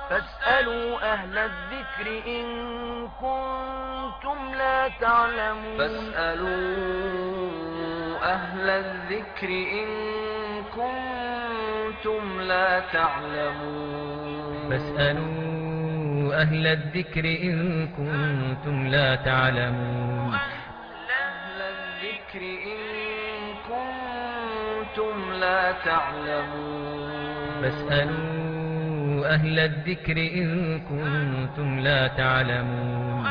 فاسألوا أهل الذكر إن كنتم لا تعلمون. فاسألوا أهل الذكر إن كنتم لا تعلمون. فاسألوا أهل الذكر إن كنتم لا تعلمون. أهل الذكر إن كنتم لا تعلمون. فاسألوا أهل الذكر إن كنتم لا تعلمون.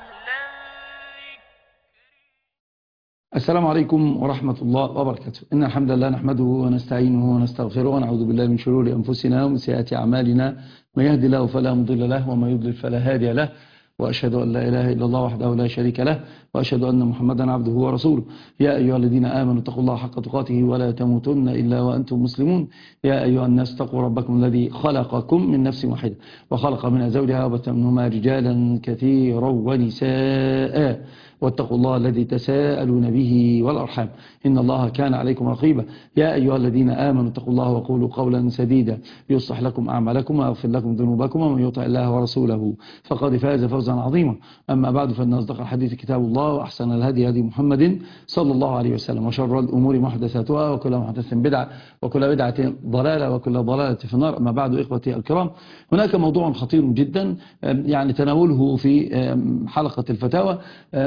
السلام عليكم ورحمة الله وبركاته. إن الحمد لله نحمده ونستعينه ونستغفره ونعوذ بالله من شرور أنفسنا ومن سيئات أعمالنا، من يهدي الله فلا مضل له ومن يضلل فلا هادي له، وأشهد أن لا إله إلا الله وحده لا شريك له، وأشهد أن محمدا عبده ورسوله. يا أيها الذين آمنوا اتقوا الله حق تقاته ولا تموتن إلا وأنتم مسلمون. يا أيها الناس اتقوا ربكم الذي خلقكم من نفس واحدة وخلق منها زوجها وبث منهما رجالا كثيرا ونساء، واتقوا الله الذي تساءلون به والأرحام إن الله كان عليكم رقيبا. يا أيها الذين آمنوا اتقوا الله وقولوا قولا سديدا يصلح لكم أعمالكم ويغفر لكم ذنوبكم، ومن يطع الله ورسوله فقد فاز فوزا عظيما. أما بعد، فإن أصدق الحديث كتاب الله، وأحسن الهدي هدي محمد صلى الله عليه وسلم، وشر الأمور محدثاتها، وكل محدث بدعة، وكل بدعة ضلالة، وكل ضلالة في النار. أما بعد، إخوتي الكرام، هناك موضوع خطير جدا يعني تناوله في حلقة الفتاوى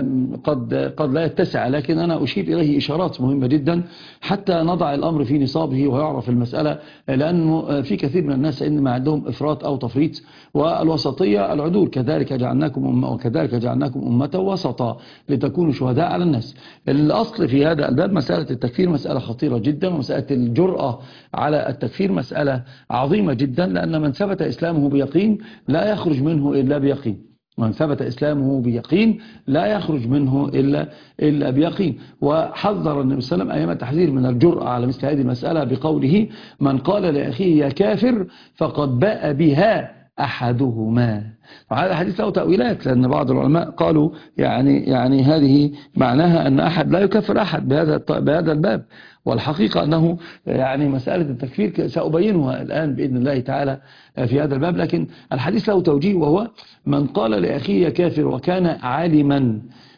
قد لا يتسع، لكن أنا أشير إليه إشارات مهمة جدا حتى نضع الأمر في نصابه ويعرف المسألة، لأنه في كثير من الناس إنما عندهم إفراط أو تفريط، والوسطية العدول. كذلك جعلناكم أمة وسطا لتكونوا شهداء على الناس. الأصل في هذا الباب مسألة التكفير مسألة خطيرة جدا، ومسألة الجرأة على التكفير مسألة عظيمة جدا، لأن من ثبت إسلامه بيقين لا يخرج منه إلا بيقين. من ثبت إسلامه بيقين لا يخرج منه إلا بيقين. وحذر النبي صلى الله عليه وسلم أيام التحذير من الجرأة على مثل هذه المسألة بقوله: من قال لأخيه يا كافر فقد باء بها أحدهما. وهذا الحديث له تأويلات، لأن بعض العلماء قالوا يعني هذه معناها أن أحد لا يكفر أحد بهذا الباب، والحقيقة أنه يعني مسألة التكفير سأبينها الآن بإذن الله تعالى في هذا الباب. لكن الحديث له توجيه، وهو: من قال لأخيه كافر وكان عالما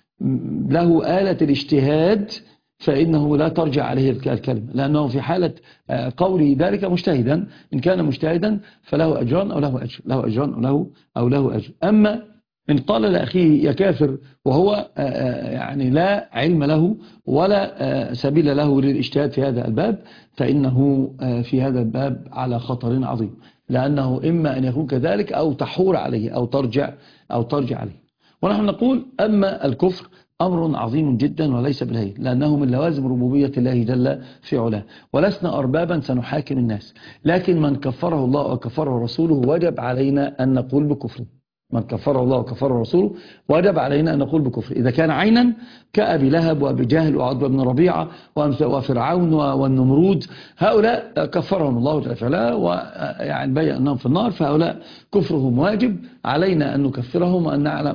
له آلة الاجتهاد فإنه لا ترجع عليه الكلمة، لأنه في حالة قوله ذلك مجتهدا. إن كان مجتهدا فله أجران أو له أجر، له أجران أو له أجر. أما إن قال لأخيه يا كافر وهو يعني لا علم له ولا سبيل له للاجتهاد في هذا الباب، فإنه في هذا الباب على خطر عظيم، لأنه إما أن يكون كذلك أو تحور عليه أو ترجع عليه. ونحن نقول: أما الكفر أمر عظيم جدا وليس بالهين، لأنه من لوازم ربوبية الله جل في علاه، ولسنا أربابا سنحاكم الناس. لكن من كفره الله وكفره رسوله وجب علينا أن نقول بكفره. من كفره الله وكفره رسوله وجب علينا أن نقول بكفر. إذا كان عينا كأبي لهب وأبي جهل وعتبة بن ربيعة وفرعون والنمرود، هؤلاء كفرهم الله جل في علاه ويعني بين أنهم في النار، فهؤلاء كفرهم واجب علينا أن نكفرهم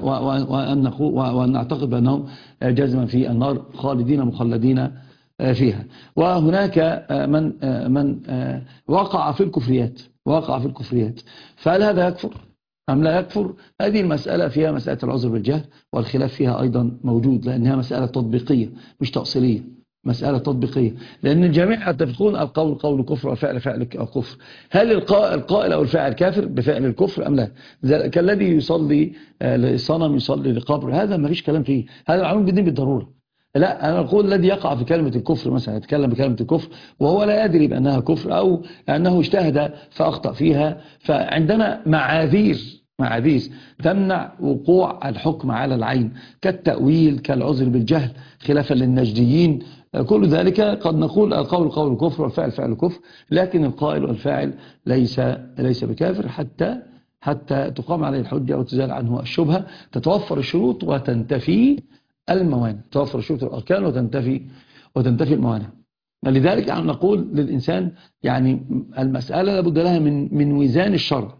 وأن نعتقد بأنهم جزما في النار خالدين مخلدين فيها. وهناك من وقع في الكفريات، فهل هذا يكفر أم لا يكفر؟ هذه المسألة فيها مسألة العذر بالجهل، والخلاف فيها أيضا موجود، لأنها مسألة تطبيقية مش تأصيلية، مسألة تطبيقية، لأن الجميع يتفقون القول قول كفر والفعل فعل كفر. هل القائل أو الفاعل كافر بفعل الكفر أم لا؟ كالذي يصلي لصنم، يصلي لقبر، هذا ما فيش كلام فيه، هذا معلوم بالدين بالضرورة. لا، أنا أقول الذي يقع في كلمة الكفر، مثلا يتكلم بكلمة الكفر وهو لا يدري بأنها كفر، أو أنه اجتهد فأخطأ فيها، فعندنا معاذير تمنع وقوع الحكم على العين، كالتأويل، كالعذر بالجهل، خلافا للنجديين. كل ذلك قد نقول القول قول كفر والفعل فعل كفر، لكن القائل والفاعل ليس بكافر حتى تقام عليه الحجة وتزال عنه الشبهة، تتوفر الشروط وتنتفي الموانع، توفر الشروط والأركان وتنتفي الموانع. لذلك نقول للإنسان يعني المسألة لابد لها من وزان الشرع.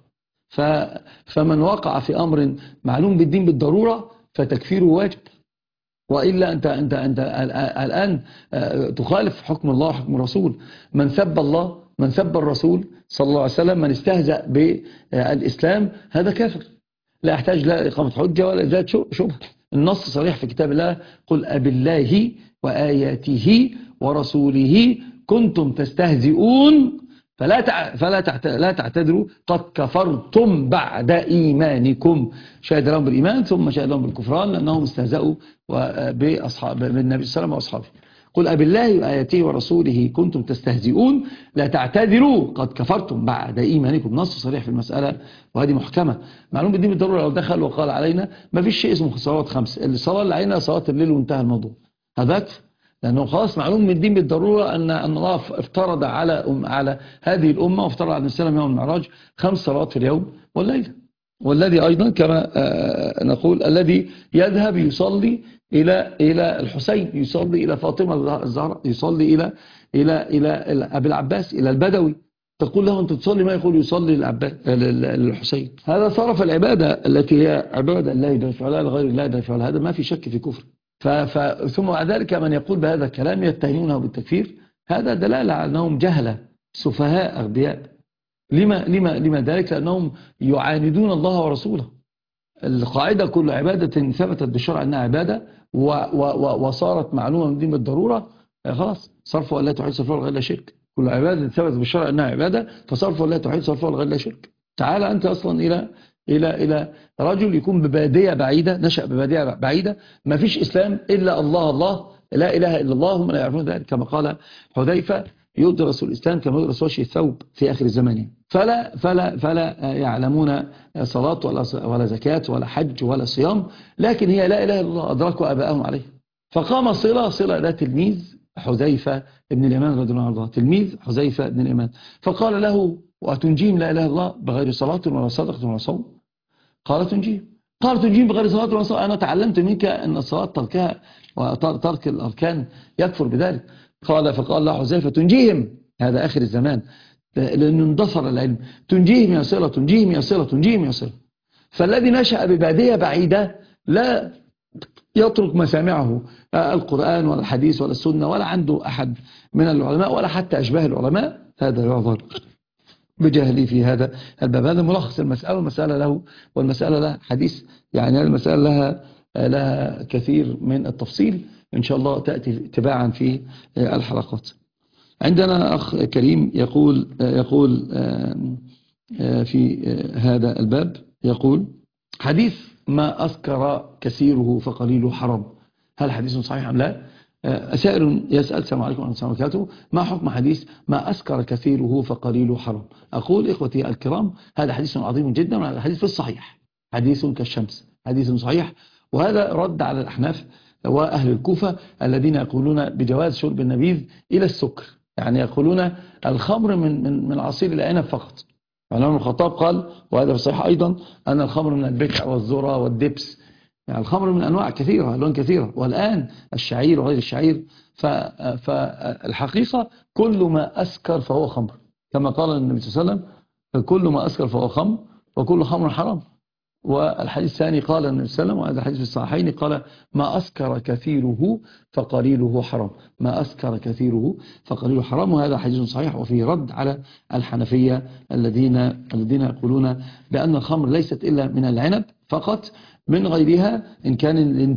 فمن وقع في أمر معلوم بالدين بالضرورة فتكفيره واجب، وإلا أنت الآن تخالف حكم الله وحكم الرسول. من سب الله من سب الرسول صلى الله عليه وسلم، من استهزأ بالإسلام، هذا كافر لا يحتاج لا إقامة حجة ولا إزالة شبهة. النص صريح في كتاب الله: قل أبالله وآياته ورسوله كنتم تستهزئون لا تعتذروا قد كفرتم بعد إيمانكم. شهد لهم بالإيمان ثم شهد لهم بالكفران لأنهم استهزأوا بالنبي صلى الله عليه وسلم وأصحابه. قل أبالله وآياته ورسوله كنتم تستهزئون لا تعتذروا قد كفرتم بعد إيمانكم. نص صريح في المسألة وهذه محكمة. معلوم بالدين بالضرورة لو دخل وقال علينا ما فيش شيء اسمه صلوات خمس، الصلاة اللي علينا صلاة الليل وانتهى الموضوع، هذا يكفي. لأنه خلاص معلوم من الدين بالضرورة أن الله افترض على هذه الأمة وافترض على السلام يوم المعراج 5 صلوات في اليوم والليلة. والذي أيضا كما نقول الذي يذهب يصلي إلى الحسين، يصلي إلى فاطمة الزهراء، يصلي إلى أبي العباس، إلى البدوي، تقول له أنت تصلي ما يقول يصلي للحسين. هذا صرف العبادة التي هي عبادة الله جل وعلا لغير الله جل وعلا، هذا ما في شك في كفر. ثم مع ذلك من يقول بهذا الكلام يتهمونه بالتكفير، هذا دلالة على أنهم جهلة سفهاء أغبياء. لما ذلك؟ لأنهم يعاندون الله ورسوله. القاعدة كل عبادة ثبتت بالشرع أنها عبادة وصارت معلومة من دين بالضرورة، خلاص صرفها لا تعيد صرفها لغير لا شرك. كل عبادة ثبتت بالشرع أنها عبادة فصرفها لا تعيد صرفها لغير لا شرك. تعال أنت أصلا إلى رجل يكون ببادية بعيدة، نشأ ببادية بعيدة، ما فيش إسلام إلا الله، لا إله إلا الله، هم لا يعرفون ذلك. كما قال حذيفة: يدرس الإسلام كما يدرس وشي الثوب في آخر الزمان. فلا يعلمون صلاة ولا زكاة ولا حج ولا صيام، لكن هي لا إله إلا الله أدركوا آباءهم عليه. فقام صلة إلى تلميذ حذيفة بن اليمان رضي الله عنه، تلميذ حذيفة بن اليمان، فقال له: وتنجيم لا إله إلا الله بغير صلاة ولا صدقة ولا صوم؟ قال: تنجيم. قال: تنجيم بغير صلاة ولا صوم؟ أنا تعلمت منك أن الصلاة تركها وترك الأركان يكفر بذلك. فقال له حذيفة: تنجيهم، هذا آخر الزمان، لأنه اندثر العلم، تنجيهم يا صلة، تنجيهم يا صلة، تنجيهم يا صلة. فالذي نشأ ببادية بعيدة لا يترك مسامعه القرآن ولا الحديث ولا السنة ولا عنده أحد من العلماء ولا حتى أشباه العلماء، هذا يعذر بجهلي في هذا الباب. هذا ملخص المسألة، والمسألة له والمسألة لها حديث، يعني المسألة لها كثير من التفصيل إن شاء الله تأتي تباعا في الحلقات. عندنا أخ كريم يقول في هذا الباب، يقول: حديث ما أسكر كثيره فقليله حرام، هل حديث صحيح أم لا؟ سائل يسأل: السلام عليكم ورحمة الله وبركاته، ما حكم حديث ما أسكر كثيره فقليله حرام؟ أقول إخوتي الكرام، هذا حديث عظيم جدا، وهذا حديث في الصحيح، حديث كالشمس، حديث صحيح. وهذا رد على الأحناف وأهل الكوفة الذين يقولون بجواز شرب النبيذ إلى السكر، يعني يقولون الخمر من عصير العنب فقط. عمر بن الخطاب قال، وهذا في الصحيح أيضا، أن الخمر من البكع والذرة والدبس، يعني الخمر من أنواع كثيرة، ألوان كثيرة، والآن الشعير وغير الشعير. فالحقيقة كل ما أسكر فهو خمر، كما قال النبي صلى الله عليه وسلم: كل ما أسكر فهو خمر وكل خمر حرام. والحديث الثاني قال النبي صلى الله عليه وسلم، وهذا الحديث في الصحيحين، قال: ما أسكر كثيره فقليله حرام، ما أسكر كثيره فقليله حرام. وهذا حديث صحيح، وفيه رد على الحنفية الذين يقولون بأن الخمر ليست إلا من العنب فقط، من غيرها إن كان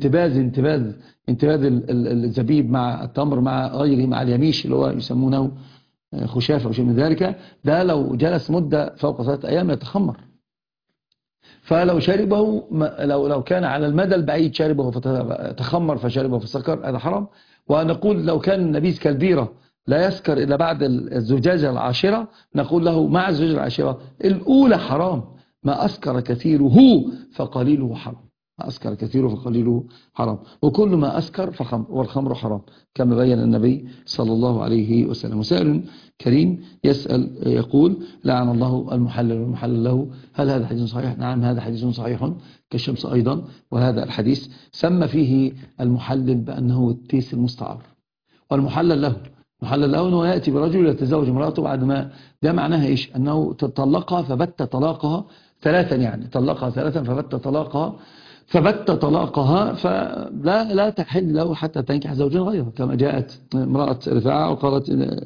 انتباذ الزبيب مع التمر مع غيره، مع اليميش اللي هو يسمونه خشافة أو شيء من ذلك، ده لو جلس مدة فوق 3 أيام يتخمر. فلو شربه، لو كان على المدى البعيد شربه فتخمر فشربه فسكر، هذا حرام. ونقول لو كان النبيذ كالبيرة لا يسكر إلا بعد الزجاجة العاشرة، نقول له مع الزجاجة العاشرة الأولى حرام، ما أسكر كثيره فقليله حرام، ما أسكر كثيره فقليله حرام، وكل ما أسكر فخمر، والخمر حرام كما بين النبي صلى الله عليه وسلم. وسائل كريم يسأل يقول: لعن الله المحلل والمحلل له، هل هذا حديث صحيح؟ نعم، هذا حديث صحيح كالشمس أيضا. وهذا الحديث سمى فيه المحلل بأنه التيس المستعار، والمحلل له أنه يأتي برجل يتزوج امرأته بعد ما، ده معناها إيش؟ أنه طلقها فبت طلاقها 3، يعني طلقها 3 فبت طلاقها، فبت طلاقها فلا تحل له حتى تنكح زوجا غيره، كما جاءت امرأة رفاعة وقالت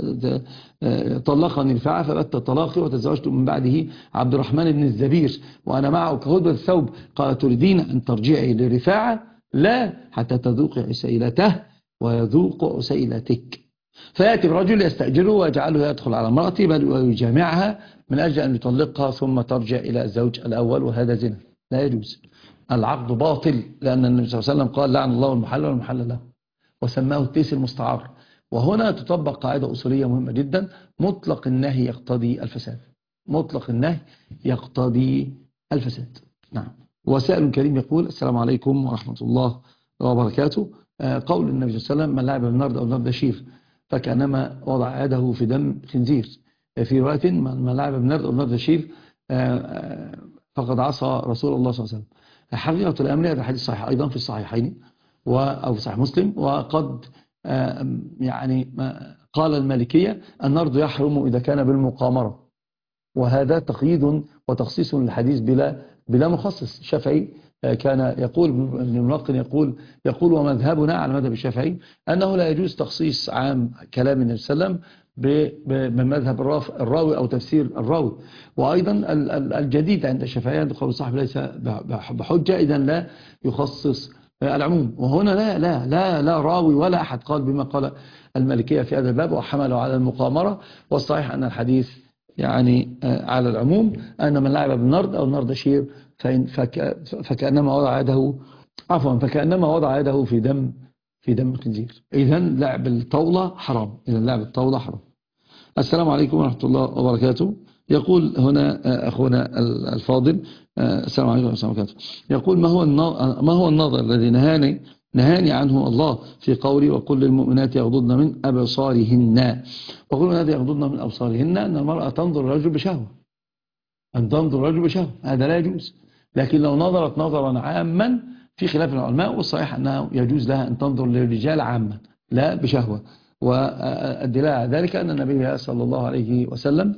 طلقني رفاعة فبت طلاقي وتزوجت من بعده عبد الرحمن بن الزبير وأنا معه كهدبة الثوب. قالت تريدين أن ترجعي لرفاعة؟ لا، حتى تذوقي عسيلته ويذوق عسيلتك. فيأتي الرجل يستأجره ويجعله يدخل على امرأته بل ويجامعها من أجل أن يطلقها ثم ترجع إلى الزوج الأول، وهذا زنا لا يجوز. العقد باطل، لأن النبي صلى الله عليه وسلم قال لعن الله المحل والمحل له، وسماه التيس المستعار. وهنا تطبق قاعدة أصولية مهمة جدا: مطلق النهي يقتضي الفساد. مطلق النهي يقتضي الفساد. نعم. وسائل كريم يقول: السلام عليكم ورحمة الله وبركاته. قول النبي صلى الله عليه وسلم: من لعب بالنرد أو نرد شير فكأنما وضع يده في دم خنزير. في رواية: من لعب بالنرد أو نرد شير فقد عصى رسول الله صلى الله عليه وسلم. حقيقة الأمر هذا الحديث صحيح أيضا في الصحيحين أو في صحيح مسلم. وقد يعني قال المالكية: النرد يحرم إذا كان بالمقامرة، وهذا تقييد وتخصيص للحديث بلا مخصص. الشافعي كان يقول، ابن الملقن يقول ومذهبنا على مذهب الشافعي أنه لا يجوز تخصيص عام كلام النبي صلى الله عليه وسلم بمذهب الراوي أو تفسير الراوي. وأيضا الجديد عند الشافعية عند قول صاحب ليس بحجة، إذا لا يخصص العموم. وهنا لا لا لا لا راوي ولا أحد قال بما قال المالكية في هذا الباب وحمله على المقامرة. والصحيح أن الحديث يعني على العموم، أن من لعب بالنرد أو نرد شير فكأنما وضع يده في دم الخنزير. إذا لعب الطاولة حرام. السلام عليكم ورحمة الله وبركاته. يقول هنا أخونا الفاضل: السلام عليكم ورحمة الله وبركاته. يقول: ما هو النظر الذي نهاني عنه الله في قولي: وقل للمؤمنات يغضضن من أبصارهن. وقل للمؤمنات يغضضن من أبصارهن أن المرأة تنظر الرجل بشهوة، هذا لا يجوز. لكن لو نظرت نظرا عاما في خلاف العلماء، والصحيح أنه يجوز لها أن تنظر للرجال عاما لا بشهوة. والدلالة على ذلك أن النبي صلى الله عليه وسلم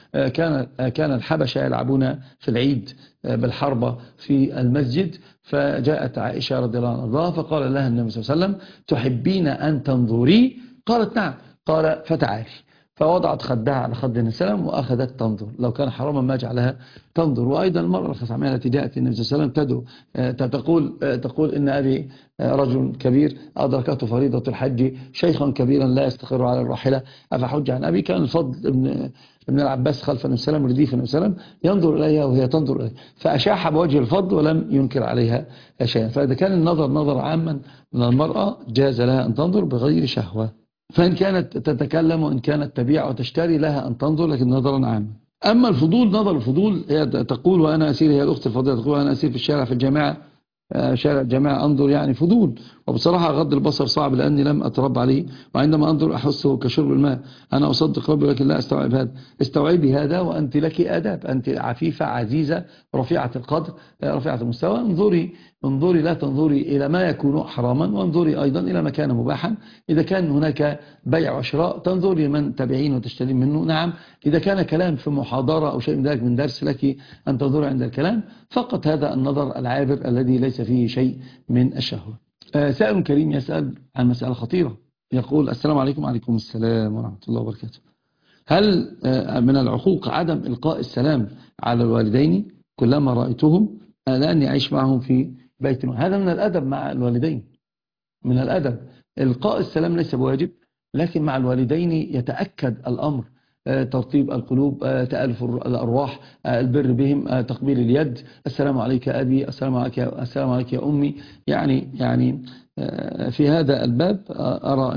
كان الحبشة يلعبون في العيد بالحربة في المسجد، فجاءت عائشة رضي الله عنها فقال لها النبي صلى الله عليه وسلم: تحبين أن تنظري؟ قالت: نعم. قال: فتعالي. فوضعت خدها على خد النبي صلى الله عليه وسلم وأخذت تنظر. لو كان حراما ما جعلها تنظر. وأيضا المرأة الخثعمية التي جاءت النبي صلى الله عليه وسلم تقول إن أبي رجل كبير أدركته فريضة الحج، شيخا كبيرا لا يستقر على الراحلة، أفحج عن أبي؟ كان الفضل ابن العباس خلف النبي صلى الله عليه وسلم رديف النبي صلى الله عليه وسلم ينظر إليها وهي تنظر إليه، فأشاح بوجه الفضل ولم ينكر عليها شيئا. فإذا كان النظر نظر عاما من المرأة جاز لها أن تنظر بغير شهوة. فإن كانت تتكلم وإن كانت تبيع وتشتري لها أن تنظر، لكن نظرا عاما. أما الفضول، نظر الفضول، هي تقول وأنا أسير، هي الأخت الفضيلة تقول وأنا أسير في الشارع في الجامعة شارع الجامعة أنظر يعني فضول. وبصراحة غض البصر صعب لأني لم أتربى عليه، وعندما أنظر أحسه كشرب الماء. أنا أصدق ربي لكن لا أستوعب هذا. استوعبي هذا وأنت لك آداب، أنت عفيفة عزيزة رفيعة القدر رفيعة المستوى. انظري لا تنظري إلى ما يكون حراما، وانظري أيضا إلى ما كان مباحا. إذا كان هناك بيع وشراء تنظري من تبيعين وتشترين منه. نعم، إذا كان كلام في محاضرة أو شيء من ذلك من درس لك أن تنظري عند الكلام، فقط هذا النظر العابر الذي ليس فيه شيء من الشهوة. سائل كريم يسأل عن مسألة خطيرة. يقول: السلام عليكم. وعليكم السلام ورحمة الله وبركاته. هل من العقوق عدم إلقاء السلام على الوالدين كلما رأيتهم لأني أعيش معهم في بيت؟ هذا من الأدب مع الوالدين، من الأدب. إلقاء السلام ليس بواجب، لكن مع الوالدين يتأكد الأمر. ترطيب القلوب، تألف الأرواح، البر بهم، تقبيل اليد، السلام عليك أبي، السلام عليك يا أمي. يعني في هذا الباب أرى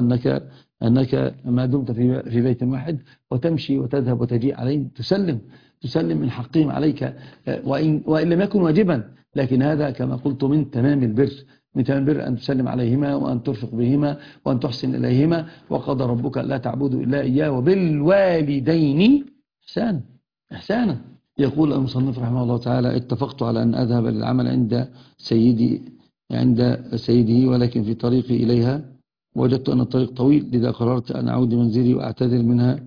أنك ما دمت في بيت واحد وتمشي وتذهب وتجيء عليهم تسلم من حقهم عليك، وإن لم يكن واجبا، لكن هذا كما قلت من تمام البر. أن تسلم عليهما وأن ترفق بهما وأن تحسن إليهما. وقضى ربك لا تعبدوا إلا إياه وبالوالدين إحسانا. يقول المصنف رحمه الله تعالى: اتفقت على أن أذهب للعمل عند سيده، ولكن في طريقي إليها وجدت أن الطريق طويل، لذا قررت أن أعود منزلي وأعتذر منها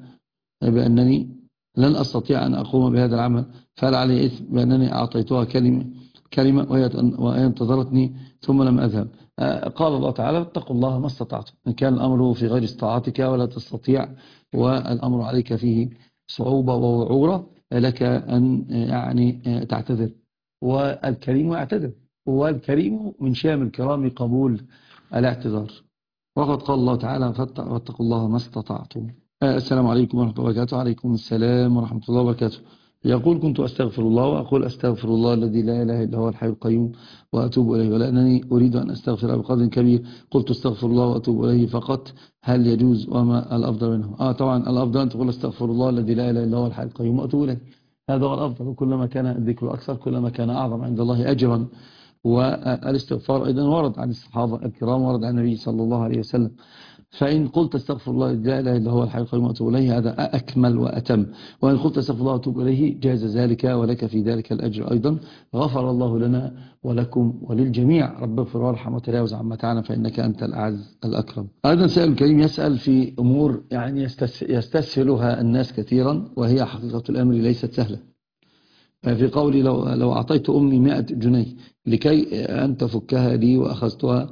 بأنني لن أستطيع أن أقوم بهذا العمل. فهل علي إثم بأنني أعطيتها كلمة كلمة وهي انتظرتني ثم لم أذهب. قال الله تعالى اتقوا الله ما استطعتم، إن كان الأمر في غير استطاعتك ولا تستطيع والأمر عليك فيه صعوبة ووعورة لك أن يعني تعتذر، والكريم يعتذر، والكريم من شام الكرام قبول الاعتذار. وقد قال الله تعالى فاتقوا الله ما استطعتم. السلام عليكم ورحمة الله وبركاته. عليكم السلام ورحمة الله وبركاته. يقول كنت أستغفر الله وأقول أستغفر الله الذي لا إله إلا هو الحي القيوم وأتوب إليه، ولأنني أريد أن أستغفر بقدر كبير قلت أستغفر الله وأتوب إليه فقط، هل يجوز وما الأفضل منه؟ طبعا الأفضل أن تقول أستغفر الله الذي لا إله إلا هو الحي القيوم وأتوب إليه، هذا هو الأفضل، وكلما كان الذكر أكثر كلما كان أعظم عند الله أجرا. والاستغفار أيضا ورد عن الصحابة الكرام، ورد عن النبي صلى الله عليه وسلم. فإن قلت استغفر الله لا إله إلا هو الحي القيوم وأتوب إليه هذا أكمل وأتم، وإن قلت استغفر الله وأتوب إليه جاز ذلك ولك في ذلك الأجر أيضا. غفر الله لنا ولكم وللجميع، رب اغفر وارحم وتجاوز عما تعلم فإنك أنت الأعز الأكرم. أيضا سائل الكريم يسأل في أمور يعني يستسهلها الناس كثيرا، وهي حقيقة الأمر ليست سهلة. في قولي لو أعطيت أمي 100 جنيه لكي أن تفكها لي وأخذتها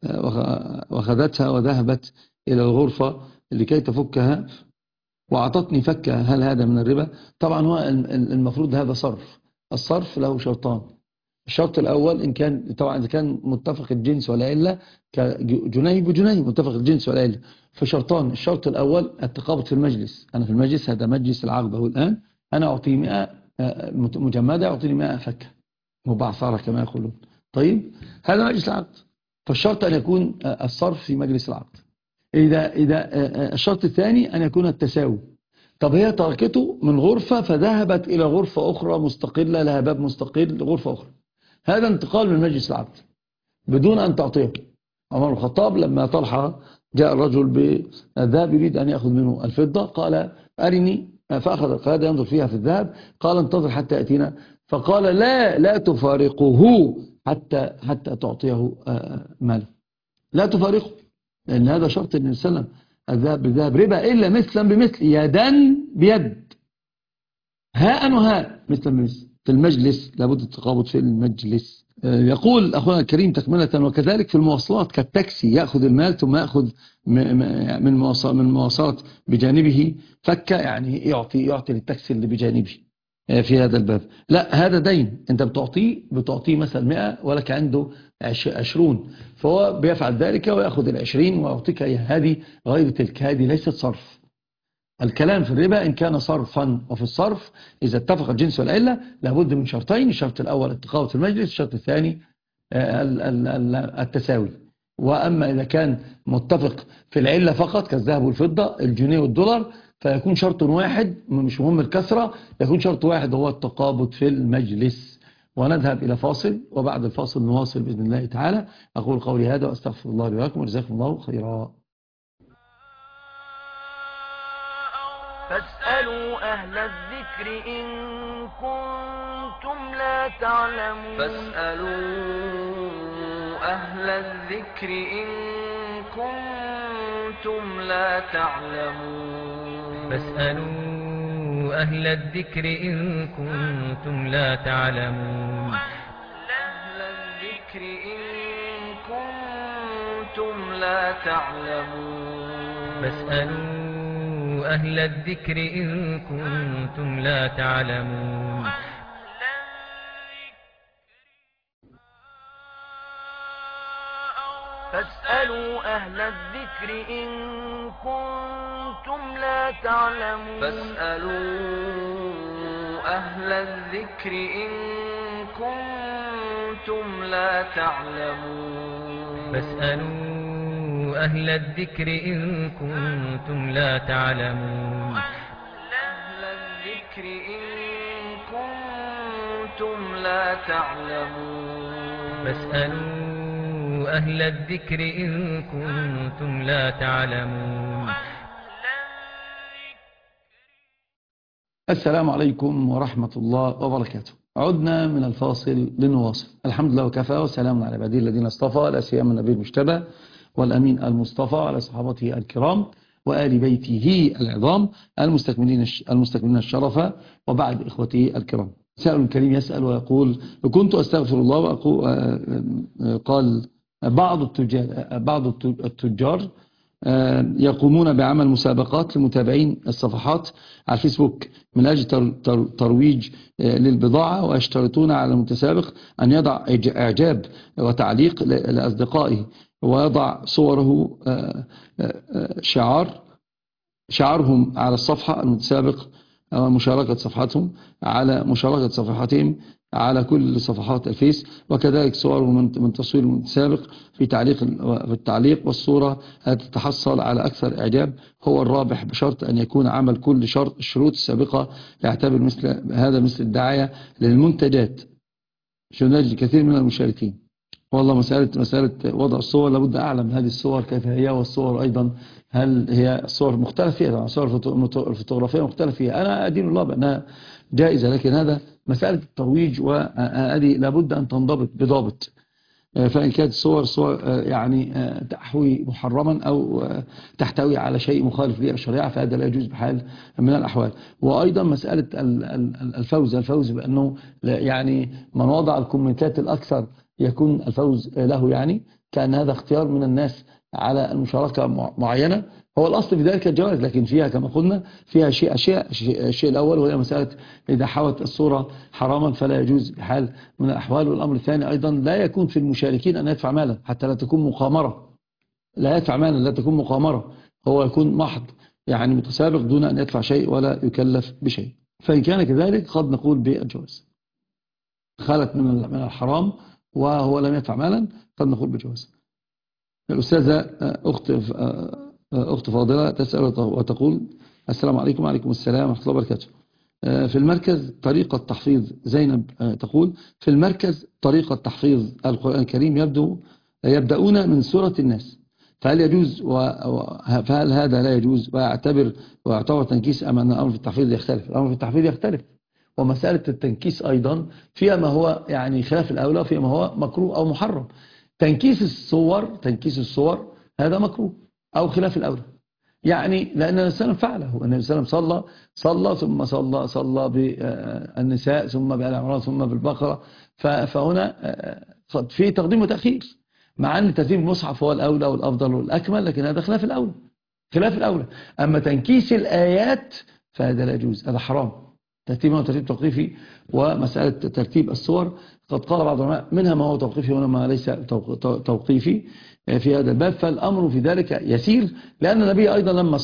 وأخذتها وذهبت إلى الغرفة لكي تفكها وأعطتني فكها، هل هذا من الربا؟ طبعا هو المفروض هذا صرف. الصرف له شرطان. الشرط الأول إن كان طبعا إذا كان متفق الجنس والعلة كجنيه بجنيه متفق الجنس والعلة، فشرطان. الشرط الأول التقابض في المجلس، أنا في المجلس هذا مجلس العقد هو الآن، أنا أعطيه 100 مجمدة أعطيني 100 فكة مبعثرة كما يقولون. طيب هذا مجلس العقد، فالشرط أن يكون الصرف في مجلس العقد. إذا الشرط الثاني أن يكون التساوي. طب هي تركته من غرفة فذهبت إلى غرفة أخرى مستقلة لها باب مستقل غرفة أخرى، هذا انتقال من مجلس العقد بدون أن تعطيه. عمر بن الخطاب لما طلحة جاء الرجل بالذهب يريد أن يأخذ منه الفضة قال أرني، فأخذ القيادة ينظر فيها في الذهب، قال انتظر حتى يأتينا، فقال لا تفارقه حتى تعطيه ماله، لا تفارقه، لأن هذا شرط النبي صلى الله عليه وسلم، الذهب بالذهب ربا إلا مثلا بمثل، يدا بيد، هاء وهاء، مثلا بمثل. في المجلس لابد التقابض في المجلس. يقول أخونا الكريم تكملة وكذلك في المواصلات كالتاكسي، يأخذ المال ثم يأخذ من مواصلات بجانبه فكة، يعني يعطي للتاكسي اللي بجانبه في هذا الباب. لا هذا دين، انت بتعطيه مثلا 100 ولك عنده 20، فهو بيفعل ذلك ويأخذ 20 ويعطيك اياها، هذه غير تلك، هذه ليست صرف. الكلام في الربا إن كان صرفا، وفي الصرف إذا اتفق الجنس والعلة لابد من شرطين، الشرط الأول التقابض في المجلس، الشرط الثاني التساوي. وأما إذا كان متفق في العلة فقط كالذهب والفضة الجنيه والدولار فيكون شرط واحد، مش مهم الكثرة، يكون شرط واحد هو التقابض في المجلس. ونذهب إلى فاصل، وبعد الفاصل نواصل بإذن الله تعالى. أقول قولي هذا وأستغفر الله لي ولكم وجزاكم الله خيرا. فاسألوا أهل الذكر إن كنتم لا تعلمون. فاسألوا أهل الذكر إن كنتم لا تعلمون. فاسألوا أهل الذكر إن كنتم لا تعلمون. أهل الذكر إن كنتم لا تعلمون. فاسألوا أهل الذكر إن كنتم لا تعلمون. فاسألوا أهل الذكر إن كنتم لا تعلمون. فاسألوا أهل الذكر إن كنتم لا تعلمون. فاسألوا أهل الذكر إن كنتم لا تعلمون. أهل الذكر إن كنتم لا تعلمون. فاسألوا أهل الذكر إن كنتم لا تعلمون. السلام عليكم ورحمة الله وبركاته. عدنا من الفاصل لنواصل. الحمد لله وكفى وسلام على عباده الذين اصطفى، لا سيما النبي المجتبى والأمين المصطفى على صحابته الكرام وآل بيته العظام المستكملين الشرف، وبعد إخوتي الكرام. سائل كريم يسأل ويقول: كنت أستغفر الله وأقول قال بعض التجار يقومون بعمل مسابقات لمتابعين الصفحات على الفيسبوك من أجل ترويج للبضاعة، ويشترطون على المتسابق أن يضع إعجاب وتعليق لأصدقائه، ويضع صوره شعارهم على الصفحة المتسابق، مشاركة صفحاتهم على كل صفحات الفيس، وكذلك صورهم من تصوير المتسابق في التعليق، والصورة التي تتحصل على أكثر إعجاب هو الرابح، بشرط أن يكون عمل كل الشروط السابقة. يعتبر مثل الدعاية للمنتجات. شو نجد كثير من المشاركين. والله مسألة وضع الصور لابد أعلم هذه الصور كيف هي، والصور أيضا هل هي الصور مختلف فيها، الصور الفوتوغرافية مختلف فيها. أنا أدين الله بأنها جائزة، لكن هذا مسألة الترويج، وهذه لابد أن تنضبط بضابط. فإن كانت الصور يعني تحوي محرما أو تحتوي على شيء مخالف للشريعة، فهذا لا يجوز بحال من الأحوال. وأيضا مسألة الفوز بأنه يعني من وضع الكومنتات الأكثر يكون الفوز له، يعني كان هذا اختيار من الناس على المشاركة معينة. هو الأصل في ذلك الجواز، لكن فيها كما قلنا فيها الشيء الأول، وهي مسألة إذا حوت الصورة حراما فلا يجوز بحال من الأحوال. والأمر الثاني أيضا لا يكون في المشاركين أن يدفع مالا حتى لا تكون مقامرة، لا يدفع مالا لا تكون مقامرة، هو يكون محض يعني متسابق دون أن يدفع شيء ولا يكلف بشيء. فإن كان كذلك قد نقول بالجواز. خلت من الحرام وهو لم يدفع مالا قد نقول بجواز. الأستاذة أخت فاضلة تسأل وتقول: السلام عليكم. وعليكم السلام ورحمة الله وبركاته. في المركز طريقة تحفيظ زينب تقول: في المركز طريقة تحفيظ القرآن الكريم يبدأون من سورة الناس، فهل يجوز فهل هذا لا يجوز ويعتبر تنكيس أم أن الأمر في التحفيظ يختلف؟ الأمر في التحفيظ يختلف، ومسألة التنكيس أيضا فيها ما هو يعني خلاف الأولى، وفيها ما هو مكروه أو محرم. تنكيس الصور هذا مكروه أو خلاف الأولى، يعني لأن النبي صلى الله عليه وسلم فعله. النبي صلى الله عليه وسلم صلى ثم صلى بالنساء ثم بآل عمران ثم بالبقرة، فهنا في تقديم وتأخير، مع أن ترتيب المصحف هو الأولى والأفضل والأكمل، لكن هذا خلاف الأولى. أما تنكيس الآيات فهذا لا يجوز، هذا حرام، ترتيبها وترتيب توقيفي. ومسألة ترتيب الصور قد قال بعض العلماء منها ما هو توقيفي ومنها ما ليس توقيفي في هذا الباب، فالأمر في ذلك يسير، لأن النبي أيضا لما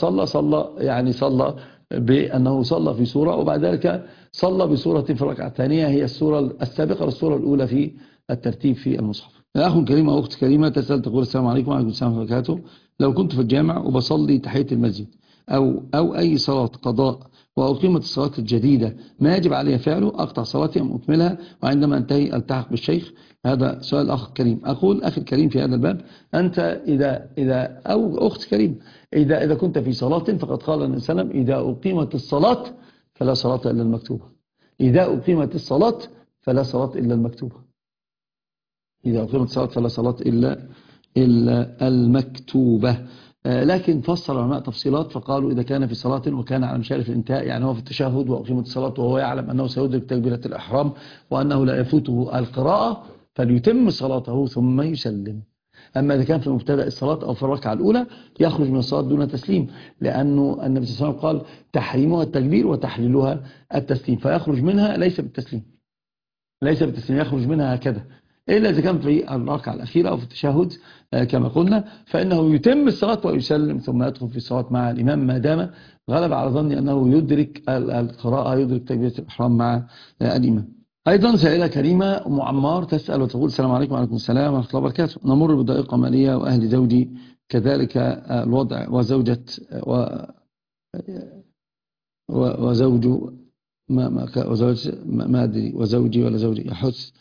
صلى بأنه صلى في سورة، وبعد ذلك صلى بسورة في الركعة الثانية هي السورة السابقة للسورة الأولى في الترتيب في المصحف. أخ كريم أو أخت كريمة تسأل تقول: السلام عليكم. وعليكم السلام ورحمة الله وبركاته. لو كنت في الجامع وبصلي تحية المسجد أو أي صلاة قضاء وأقيمت الصلاة الجديدة، ما يجب علي فعله؟ أقطع صلاتي أم أكملها وعندما أنتهي ألتحق بالشيخ؟ هذا سؤال أخ كريم. أقول أخي الكريم في هذا الباب: أنت إذا أو أخت كريم إذا كنت في صلاة، فقد قال النبي صلى الله عليه وسلم: إذا أقيمت الصلاة فلا صلاة إلا المكتوبة. إذا أقيمت الصلاة فلا صلاة إلا المكتوبة. إذا أقيمت الصلاة فلا صلاة إلا المكتوبة. لكن فصل العلماء تفصيلات، فقالوا إذا كان في صلاة وكان على مشارف الانتهاء، يعني هو في التشهد وأقيمت الصلاة وهو يعلم أنه سيدرك تكبيرة الإحرام وأنه لا يفوته القراءة، فليتم صلاته ثم يسلم. أما إذا كان في مبتدأ الصلاة أو في الركعة الأولى يخرج من الصلاة دون تسليم، لأنه النبي صلى الله عليه وسلم قال: تحريمها التكبير وتحليلها التسليم، فيخرج منها ليس بالتسليم، يخرج منها هكذا، إلا إذا كان في الركعة الأخيرة أو في التشهد كما قلنا، فإنه يتم الصلاة ويسلم ثم يدخل في الصلاة مع الإمام، ما دام غلب على ظني أنه يدرك القراءة، يدرك تكبيرة الإحرام مع الإمام. أيضا سائلة كريمة أم عمار تسأل وتقول: السلام عليكم. وعليكم السلام ورحمة الله وبركاته. نمر بضائقة مالية وأهل زوجي كذلك الوضع، وزوجة وزوجه ما أدري، وزوجي ولا زوجي يحس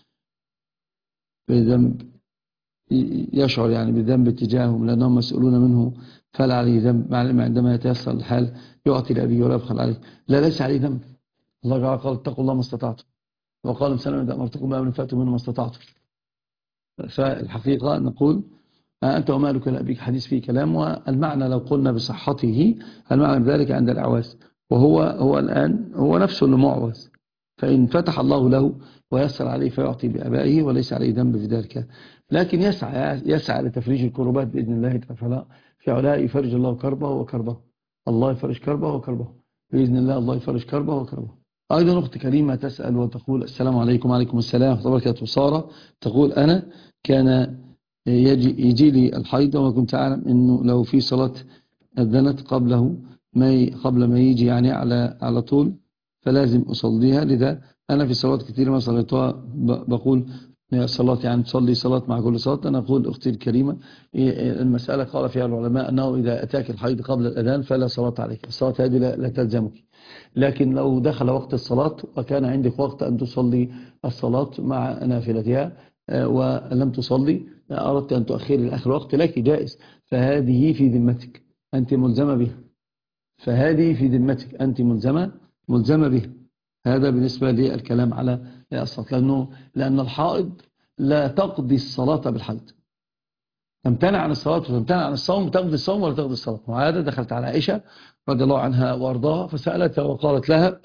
بذنب، يشعر يعني بذنب تجاههم لأنهم مسؤولون منه، فلا عليه ذنب، معلم عندما يتيسر الحال يعطي لأبيه ولا يبخل عليه. لا، ليس عليه ذنب. الله تعالى قال: اتقوا الله ما استطعتم، وقال مثلا: إذا أمرتكم بأمر فأتوا منه ما استطعتم. فالحقيقة نقول: أنت ومالك لأبيك، حديث فيه كلام، والمعنى لو قلنا بصحته المعنى بذلك عند الأعواز، وهو الآن هو نفسه اللي معوز، فإن فتح الله له ويسر عليه فيعطي بآبائه وليس عليه ذنب في ذلك، لكن يسعى لتفريج الكربات بإذن الله تعالى. في علاء يفرج الله كربه وكربه، الله يفرج كربه وكربه بإذن الله، الله يفرج كربه وكربه. أيضا أخت كريمة تسأل وتقول السلام عليكم. وعليكم السلام ورحمة الله وبركاته. سارة تقول أنا كان يجي لي الحيض وما كنت أعلم أنه لو في صلاة أذنت قبل ما يجي يعني على طول فلازم أصليها، لذا أنا في صلاة كثيرة ما صليتها بقول صلاة يعني تصلي صلاة مع كل صلاة. أنا أقول أختي الكريمة المسألة قال فيها العلماء أنه إذا أتاك الحيض قبل الأذان فلا صلاة عليك، الصلاة هذه لا تلزمك. لكن لو دخل وقت الصلاة وكان عندك وقت أن تصلي الصلاة مع نافلتها ولم تصلي، أردت أن تؤخر لآخر وقت، لك جائز، فهذه في ذمتك، أنت ملزمة بها، فهذه في ذمتك أنت ملزمة بها. هذا بالنسبة للكلام على الصلاة، لأن الحائض لا تقضي الصلاة بالحيض، تمتنع عن الصلاة وتمتنع عن الصوم، تقضي الصوم ولا تقضي الصلاة. وهذا دخلت على عائشة رضي الله عنها وارضاها فسألتها وقالت لها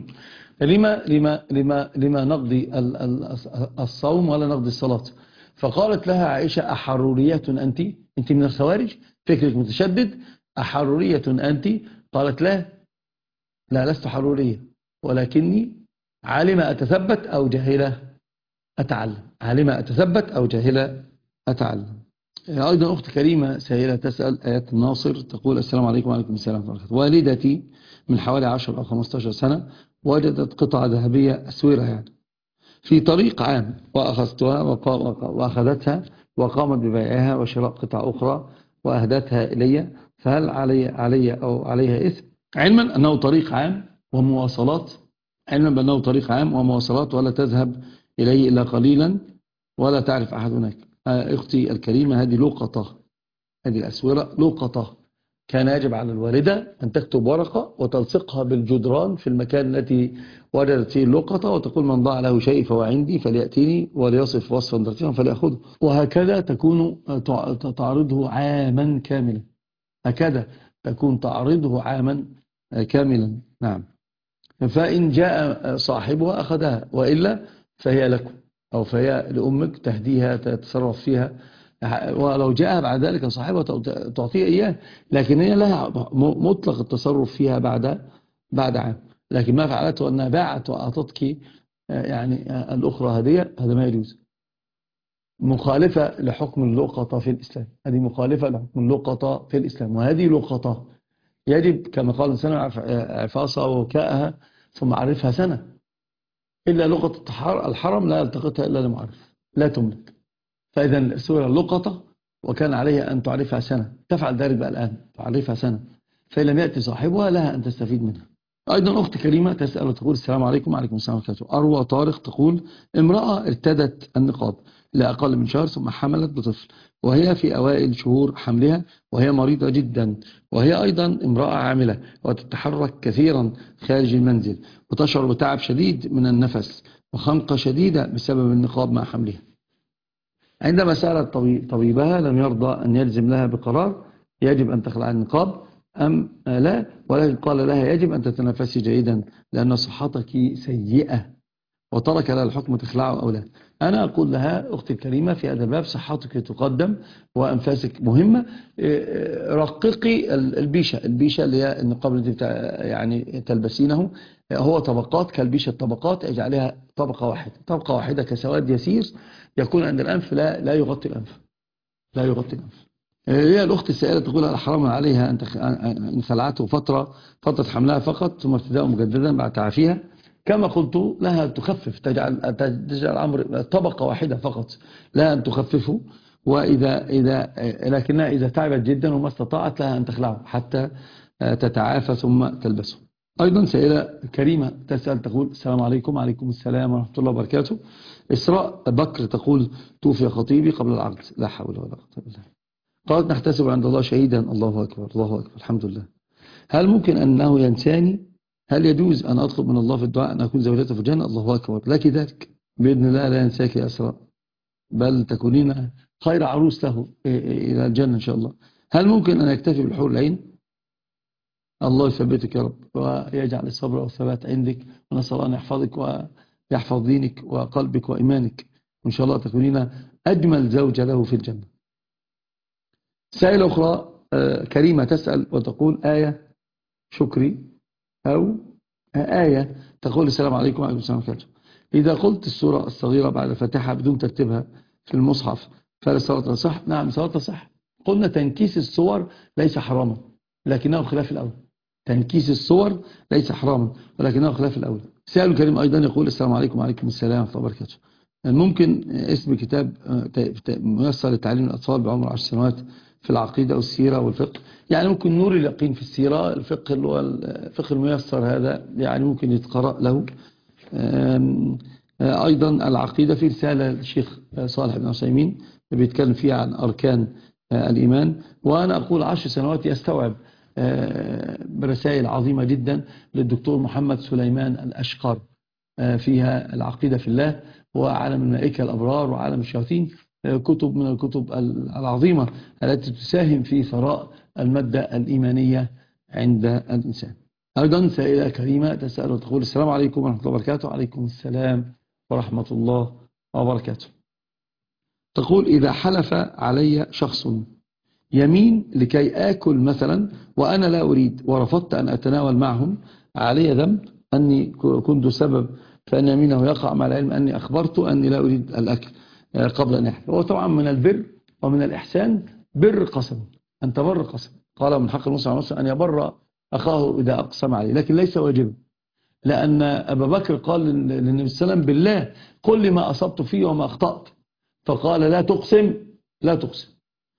لما نقضي الصوم ولا نقضي الصلاة؟ فقالت لها عائشة أحرورية أنت من الخوارج، فكرك متشدد، أحرورية أنت؟ قالت لا لست حرورية، ولكني عالمة أتثبت أو جاهلة أتعلم، عالمة أتثبت أو جاهلة أتعلم. أيضا أخت كريمة سائلة تسأل آيات الناصر تقول السلام عليكم. وعليكم السلام ورحمة الله وبركاته. والدتي من حوالي 10 أو 15 سنة وجدت قطعة ذهبية أسورة يعني في طريق عام وأخذتها وأخذتها وقامت ببيعها وشراء قطع أخرى وأهدتها إلي، فهل علي أو عليها إثم؟ علما أنه طريق عام ومواصلات، علما بأنه طريق عام ومواصلات ولا تذهب إليه إلا قليلا ولا تعرف أحد هناك. أختي الكريمة هذه لقطة، هذه الأسورة لقطة، كان يجب على الوالدة أن تكتب ورقة وتلصقها بالجدران في المكان التي وجدت فيه اللقطة وتقول من ضاع له شيء فهو عندي فليأتيني وليصف وصفا دقيقا فليأخذه، وهكذا تكون تعرضه عاما كاملا، هكذا تكون تعرضه عاما كاملا. نعم. فإن جاء صاحبها أخذها وإلا فهي لكم أو فهي لأمك تهديها تتصرف فيها، ولو جاء بعد ذلك صاحبها تعطيه إياه، لكن هي لها مطلق التصرف فيها بعد عام. لكن ما فعلته أنها باعت وأعطتك يعني الأخرى هدية، هذا ما يجوز، مخالفة لحكم اللقطة في الإسلام، هذه مخالفة لحكم اللقطة في الإسلام، وهذه لقطة يجب كما قال الإنسان عفاصة وكاءها ثم عرفها سنة، إلا لقطة الحرم لا يلتقطها إلا لمعرف، لا تملك. فإذا السورة اللقطة وكان عليها أن تعرفها سنة، تفعل ذلك بقى الآن، تعرفها سنة، فإن لم يأتي صاحبها لها أن تستفيد منها. أيضا أخت كريمة تسأل وتقول السلام عليكم. وعليكم السلام ورحمة الله وبركاته. أروى طارق تقول امرأة ارتدت النقاب لأقل من شهر ثم حملت بطفل وهي في أوائل شهور حملها وهي مريضة جدا، وهي أيضا امرأة عاملة وتتحرك كثيرا خارج المنزل وتشعر بتعب شديد من النفس وخنقة شديدة بسبب النقاب مع حملها. عندما سألت طبيبها لم يرضى أن يلزم لها بقرار يجب أن تخلع النقاب أم لا، ولكن قال لها يجب أن تتنفسي جيدا لأن صحتك سيئة، وترك لها الحكم تخلعه أو لا. أنا أقول لها أختي الكريمة في هذا الباب صحتك تقدم وأنفاسك مهمة، رققي البيشة اللي هي النقاب الذي يعني تلبسينه هو طبقات كالبيشة، الطبقات اجعلها طبقة واحدة كسواد يسير يكون عند الأنف لا يغطي الأنف، لا يغطي الأنف. هي الأخت السائلة تقول الحرام عليها أن خلعته فترة حملها فقط ثم ابتداء مجددا بعد تعافيها، كما قلت لها تخفف، تجعل الأمر طبقة واحدة فقط، لا أن تخففه، لكنها إذا تعبت جدا وما استطاعت لها أن تخلعه حتى تتعافى ثم تلبسه. أيضا سائلة كريمة تسأل تقول السلام عليكم. وعليكم السلام ورحمة الله وبركاته. إسراء بكر تقول توفي خطيبي قبل العقد، لا حول ولا قوة إلا بالله. قالت نحتسب عند الله شهيدا. الله أكبر الله أكبر الحمد لله. هل ممكن أنه ينساني؟ هل يجوز أن أطلب من الله في الدعاء أن أكون زوجته في الجنة؟ الله أكبر لك ذلك بإذن الله، لا ينساك يا أسراء، بل تكونين خير عروس له إلى الجنة إن شاء الله. هل ممكن أن يكتفي بالحور العين؟ الله يثبتك يا رب ويجعل الصبر والثبات عندك، ونسأل الله أن يحفظك ويحفظ دينك وقلبك وإيمانك، وإن شاء الله تكونين أجمل زوجة له في الجنة. سائلة أخرى كريمة تسأل وتقول آية شكري أو آية تقول السلام عليكم وعليكم السلام ورحمة الله. إذا قلت السورة الصغيرة بعد الفاتحة بدون ترتيبها في المصحف فهل صلاتها صح؟ نعم صلاتها صح. قلنا تنكيس الصور ليس حراما لكنه خلاف الأول. تنكيس الصور ليس حراما ولكنه خلاف الأول. سائل كريم أيضا يقول السلام عليكم وعليكم السلام ورحمة الله وبركاته. ممكن اسم كتاب ميسر لتعليم الأطفال بعمر 10 سنوات في العقيدة والسيرة والفقه، يعني ممكن نور اليقين في السيرة، الفقه اللي هو الفقه الميسر هذا يعني ممكن يتقرأ له. أيضا العقيدة في رسالة الشيخ صالح بن عثيمين بيتكلم فيها عن أركان الإيمان، وأنا أقول 10 سنوات يستوعب برسائل عظيمة جدا للدكتور محمد سليمان الأشقر فيها العقيدة في الله وعالم الملائكة الأبرار وعالم الشياطين، كتب من الكتب العظيمة التي تساهم في ثراء المادة الإيمانية عند الإنسان. أيضا سائلة كريمة تسأل وتقول السلام عليكم ورحمة الله وبركاته. وعليكم السلام ورحمة الله وبركاته. تقول إذا حلف علي شخص يمين لكي آكل مثلا وأنا لا أريد ورفضت أن أتناول معهم، علي ذنب أني كنت سبب فأن يمينه يقع مع العلم أني أخبرت أني لا أريد الأكل قبل أن يحلف. هو طبعا من البر ومن الإحسان بر قسم، أن تبر قسم. قال من حق المسلم على المسلم أن يبر أخاه إذا أقسم عليه، لكن ليس واجبا، لأن أبا بكر قال للنبي صلى الله عليه وسلم بالله قل لي ما أصبت فيه وما أخطأت، فقال لا تقسم لا تقسم.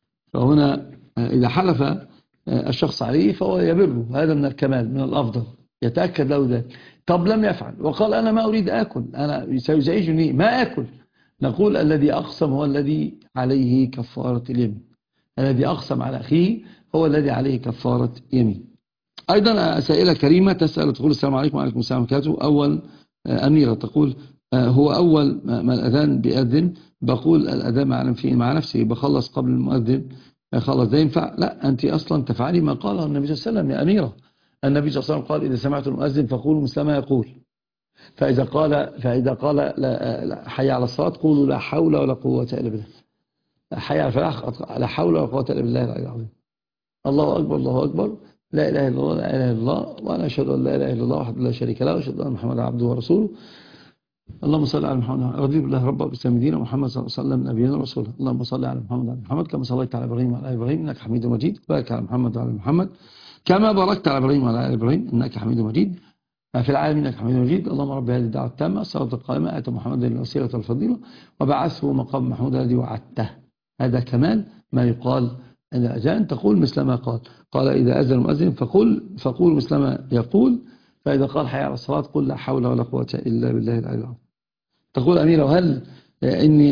فهنا إذا حلف الشخص عليه فهو يبره، هذا من الكمال من الأفضل، يتأكد له ذلك. طب لم يفعل وقال أنا ما أريد أكل، أنا سيزعجني ما أكل، نقول الذي أقسم هو الذي عليه كفارة اليمين، الذي أقسم على أخيه هو الذي عليه كفارة يمين. أيضا سائلة كريمة تسأل وتقول السلام عليكم وعليكم السلام ورحمة الله وبركاته. أول أميرة تقول هو أول ما الأذان بيأذن بقول الأذان مع نفسي بخلص قبل المؤذن خلص، ده ينفع؟ لا، أنت أصلا تفعلي ما قاله النبي صلى الله عليه وسلم يا أميرة. النبي صلى الله عليه وسلم قال إذا سمعت المؤذن فقولوا مثل ما يقول، فإذا قال لا حي على الصلاة قولوا لا حول ولا قوة إلا بالله، حي على الفلاح لا حول ولا قوة إلا بالله العلي العظيم، الله أكبر الله أكبر، لا إله إلا الله لا إله إلا الله، وأنا أشهد أن لا إله إلا الله وحده لا شريك له، وأشهد أن محمدا عبده ورسوله. اللهم صل على محمد، رضي بالله ربا وبالإسلام دينا، محمد صلى الله عليه وسلم نبينا ورسوله. اللهم صل على محمد وعلى محمد كما صليت على إبراهيم وعلى آل إبراهيم إنك حميد مجيد، بارك على محمد وعلى محمد كما باركت على إبراهيم وعلى آل إبراهيم إنك حميد مجيد في العالمين إنك حميد مجيد. اللهم رب هذه الدعوة التامة الصلاة القائمة آت محمد الوسيلة والفضيلة وبعثه مقام محمود الذي وعدته. هذا كمال ما يقال عند الأذان، تقول مثل ما قال إذا أذن المؤذن فقول مثل ما يقول، فإذا قال حي على الصلاة قل لا حول ولا قوة إلا بالله العلي العظيم. تقول أميرة وهل إني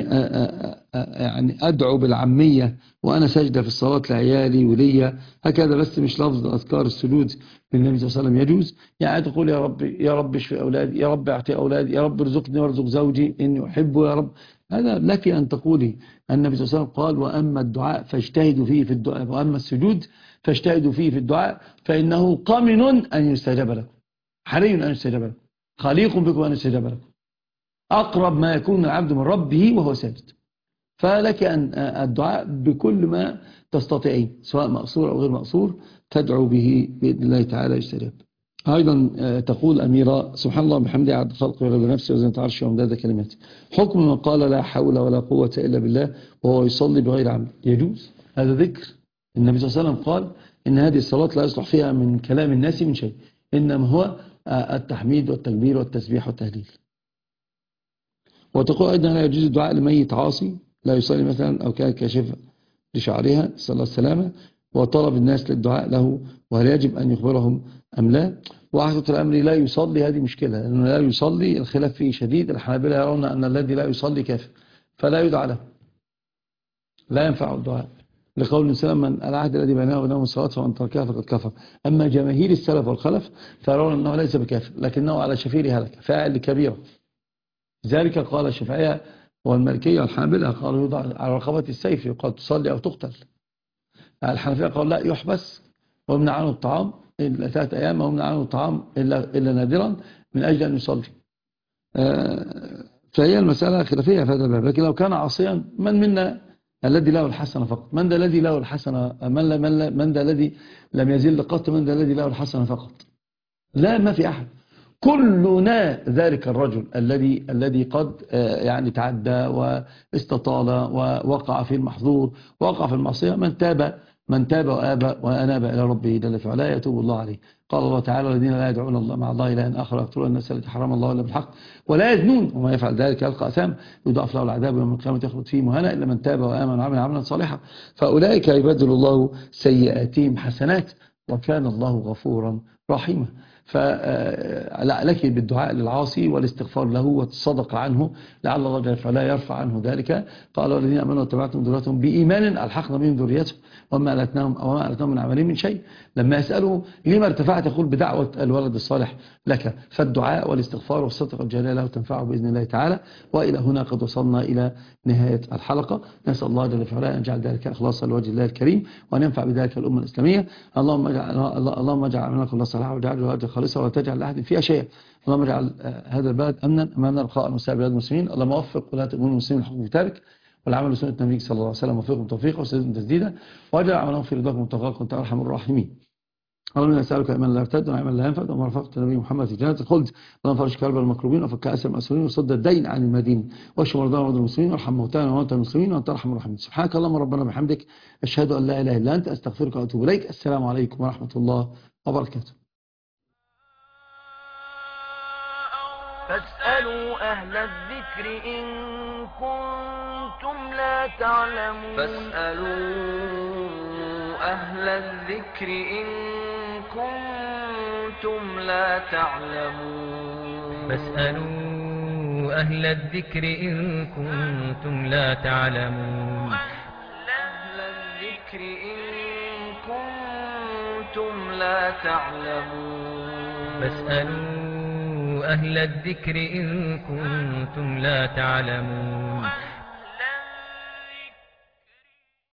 يعني أدعو بالعامية وأنا سجدة في الصلاة لعيالي وليا هكذا بس مش لفظ أذكار السجود بالنبي صلى الله عليه وسلم يجوز؟ يعني تقول يا رب يا رب اشفي أولادي، يا رب اعطي أولادي، يا رب ارزقني وارزق زوجي إني أحبه يا رب، هذا لك أن تقولي. النبي صلى الله عليه وسلم قال وأما الدعاء فاجتهدوا فيه في الدعاء، وأما السجود فاجتهدوا فيه في الدعاء فإنه قمن أن يستجاب لكم، حري أن يستجاب لكم، خليق بكم أن يستجاب لكم، أقرب ما يكون العبد من ربه وهو ساجد. فلك أن الدعاء بكل ما تستطيعين سواء مقصور أو غير مقصور تدعو به بإذن الله تعالى يستجاب. أيضا تقول أميرة سبحان الله بحمده عدد خلقه ورضا نفسه وزنة عرشه ومداد كلماته. حكم من قال لا حول ولا قوة إلا بالله وهو يصلي بغير عمد يجوز؟ هذا ذكر النبي صلى الله عليه وسلم قال إن هذه الصلاة لا يصلح فيها من كلام الناس من شيء، إنما هو التحميد والتكبير والتسبيح والتهليل. وتقول أيضا لا يجوز الدعاء لميت عاصي لا يصلي مثلا أو كان كاشفا لشعرها صلى الله عليه وسلم وطلب الناس للدعاء له، وهل يجب أن يخبرهم أم لا؟ وحقيقة الأمر لا يصلي هذه مشكلة، لأنه لا يصلي الخلاف فيه شديد. الحنابلة يرون أن الذي لا يصلي كافر فلا يدعى له، لا ينفع الدعاء لقول السلام من العهد الذي بيننا وبينهم الصلاة فمن تركها فقد كفر. أما جماهير السلف والخلف فيرون أنه ليس بكافر لكنه على شفير هلك فاعل لكبيرة. ذلك قال الشافعية والمالكية والحنابلة قالوا يوضع على رقبة السيف يقال تصلي أو تقتل. الحنفية قالوا لا يحبس ويمنع عنه الطعام إلا 3 أيام ما يمنع عنه الطعام إلا نادرا من أجل أن يصلي. فهي المسألة خلافية في هذا الباب. لكن لو كان عاصيا، من منا الذي له الحسنة فقط؟ من ذا الذي له الحسنة؟ من ذا الذي لم يزل قط؟ من ذا الذي له الحسنة فقط؟ لا، ما في أحد. كلنا ذلك الرجل الذي قد يعني تعدى واستطال ووقع في المحظور ووقع في المعصية. من تاب وأناب إلى ربه جل في علاه يتوب الله عليه. قال الله تعالى: الذين لا يدعون الله مع الله إلها آخر يقتلون الناس التي حرم الله إلا بالحق ولا يزنون وما يفعل ذلك يلقى أثاما يضاعف له العذاب يوم القيامة يخلد فيه مهانا إلا من تاب وآمن وعمل عملا صالحا فأولئك يبدل الله سيئاتهم حسنات وكان الله غفورا رحيما. فلك بالدعاء للعاصي والاستغفار له والصدقة عنه لعل الله جل وعلا يرفع عنه ذلك. قال: والذين امنوا واتبعتهم ذريتهم بإيمان ألحقنا بهم ذريتهم وما ألتناهم من عملهم من شيء. لما يسأله لما ارتفعت، يقول: بدعوة الولد الصالح لك. فالدعاء والاستغفار والصدقة الجارية له تنفعه بإذن الله تعالى. وإلى هنا قد وصلنا إلى نهاية الحلقة. نسأل الله جل وعلا أن يجعل ذلك إخلاصا لوجه الله الكريم وأن ينفع بذلك الأمة الإسلامية. اللهم اجعل عملنا كله صالحا واجعله أجر خالصا ولا تجعل لأحد فيها شيئا. اللهم اجعل هذا البلد أمنا أمانا رخاء وسائر بلاد المسلمين. اللهم وفق ولاة أمور المسلمين لحكم كتابك والعمل بسنة النبي صلى الله عليه وسلم وفقهم توفيقا وسديدا تسديدا واجعل عملهم في رضاك ومتقاك وأنت أرحم الراحمين. اللهم إنا نسألك إيمانا لا يرتد وعلما لا ينفد ومرافقة النبي محمد في جنة الخلد. اللهم فرج كرب المكروبين وفك أسر المأسورين وصد الدين عن المدين واشف مرضانا ومرضى المسلمين وارحم موتانا وموتى المسلمين وأنت أرحم الراحمين. سبحانك اللهم ربنا بحمدك أشهد أن لا إله إلا أنت أستغفرك وأتوب إليك. السلام عليكم ورحمة الله وبركاته. فاسألوا أهل الذكر إن كنتم لا تعلمون. فاسألوا أهل الذكر إن كنتم لا تعلمون. فاسألوا أهل الذكر إن كنتم لا تعلمون. أهل الذكر إن كنتم لا تعلمون. فاسألوا أهل الذكر إن كنتم لا تعلمون.